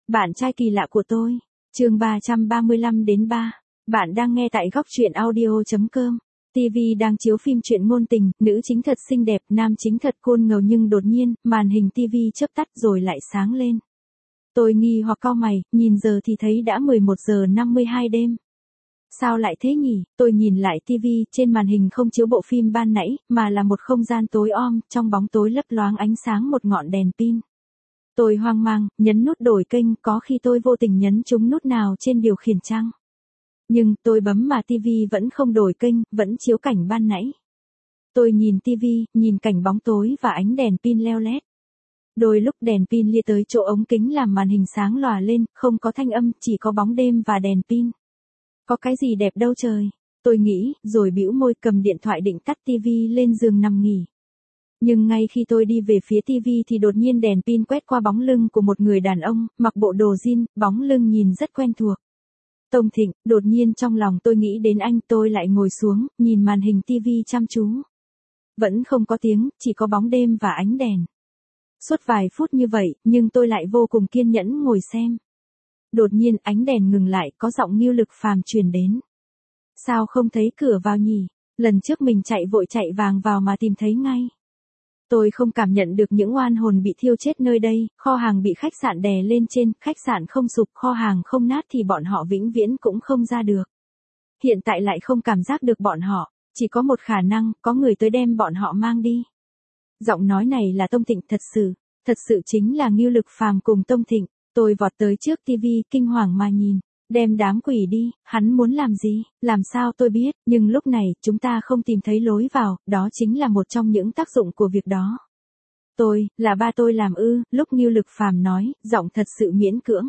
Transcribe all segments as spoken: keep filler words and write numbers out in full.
Bạn trai kỳ lạ của tôi. Chương ba trăm ba mươi lăm đến ba. Bạn đang nghe tại góc truyện audio chấm com. ti vi đang chiếu phim truyện ngôn tình, nữ chính thật xinh đẹp, nam chính thật khôn ngầu nhưng đột nhiên, màn hình ti vi chớp tắt rồi lại sáng lên. Tôi nghi hoặc cau mày, nhìn giờ thì thấy đã mười một giờ năm mươi hai đêm. Sao lại thế nhỉ? Tôi nhìn lại ti vi, trên màn hình không chiếu bộ phim ban nãy, mà là một không gian tối om, trong bóng tối lấp loáng ánh sáng một ngọn đèn pin. Tôi hoang mang, nhấn nút đổi kênh, có khi tôi vô tình nhấn trúng nút nào trên điều khiển chăng? Nhưng, tôi bấm mà ti vi vẫn không đổi kênh, vẫn chiếu cảnh ban nãy. Tôi nhìn ti vi, nhìn cảnh bóng tối và ánh đèn pin leo lét. Đôi lúc đèn pin lia tới chỗ ống kính làm màn hình sáng lòa lên, không có thanh âm, chỉ có bóng đêm và đèn pin. Có cái gì đẹp đâu trời. Tôi nghĩ, rồi bĩu môi cầm điện thoại định tắt ti vi lên giường nằm nghỉ. Nhưng ngay khi tôi đi về phía ti vi thì đột nhiên đèn pin quét qua bóng lưng của một người đàn ông, mặc bộ đồ jean, bóng lưng nhìn rất quen thuộc. Tông Thịnh, đột nhiên trong lòng tôi nghĩ đến anh, tôi lại ngồi xuống, nhìn màn hình ti vi chăm chú. Vẫn không có tiếng, chỉ có bóng đêm và ánh đèn. Suốt vài phút như vậy, nhưng tôi lại vô cùng kiên nhẫn ngồi xem. Đột nhiên ánh đèn ngừng lại, có giọng Ngưu Lực Phàm truyền đến. Sao không thấy cửa vào nhỉ? Lần trước mình chạy vội chạy vàng vào mà tìm thấy ngay. Tôi không cảm nhận được những oan hồn bị thiêu chết nơi đây, kho hàng bị khách sạn đè lên trên, khách sạn không sụp, kho hàng không nát thì bọn họ vĩnh viễn cũng không ra được. Hiện tại lại không cảm giác được bọn họ, chỉ có một khả năng, có người tới đem bọn họ mang đi. Giọng nói này là Tông Thịnh thật sự, thật sự chính là Ngưu Lực Phàm cùng Tông Thịnh. Tôi vọt tới trước ti vi, kinh hoàng mà nhìn. Đem đám quỷ đi, hắn muốn làm gì, làm sao tôi biết, nhưng lúc này, chúng ta không tìm thấy lối vào, đó chính là một trong những tác dụng của việc đó. Tôi, là ba tôi làm ư, lúc Ngưu Lực Phàm nói, giọng thật sự miễn cưỡng.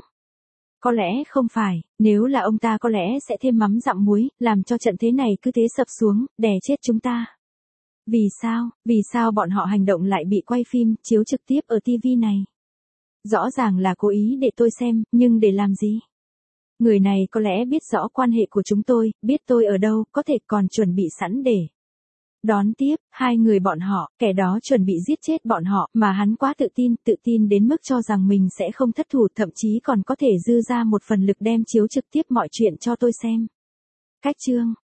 Có lẽ không phải, nếu là ông ta có lẽ sẽ thêm mắm dặm muối, làm cho trận thế này cứ thế sập xuống, đè chết chúng ta. Vì sao, vì sao bọn họ hành động lại bị quay phim, chiếu trực tiếp ở ti vi này? Rõ ràng là cố ý để tôi xem, nhưng để làm gì? Người này có lẽ biết rõ quan hệ của chúng tôi, biết tôi ở đâu, có thể còn chuẩn bị sẵn để đón tiếp, hai người bọn họ, kẻ đó chuẩn bị giết chết bọn họ, mà hắn quá tự tin, tự tin đến mức cho rằng mình sẽ không thất thủ, thậm chí còn có thể dư ra một phần lực đem chiếu trực tiếp mọi chuyện cho tôi xem. Cách chương,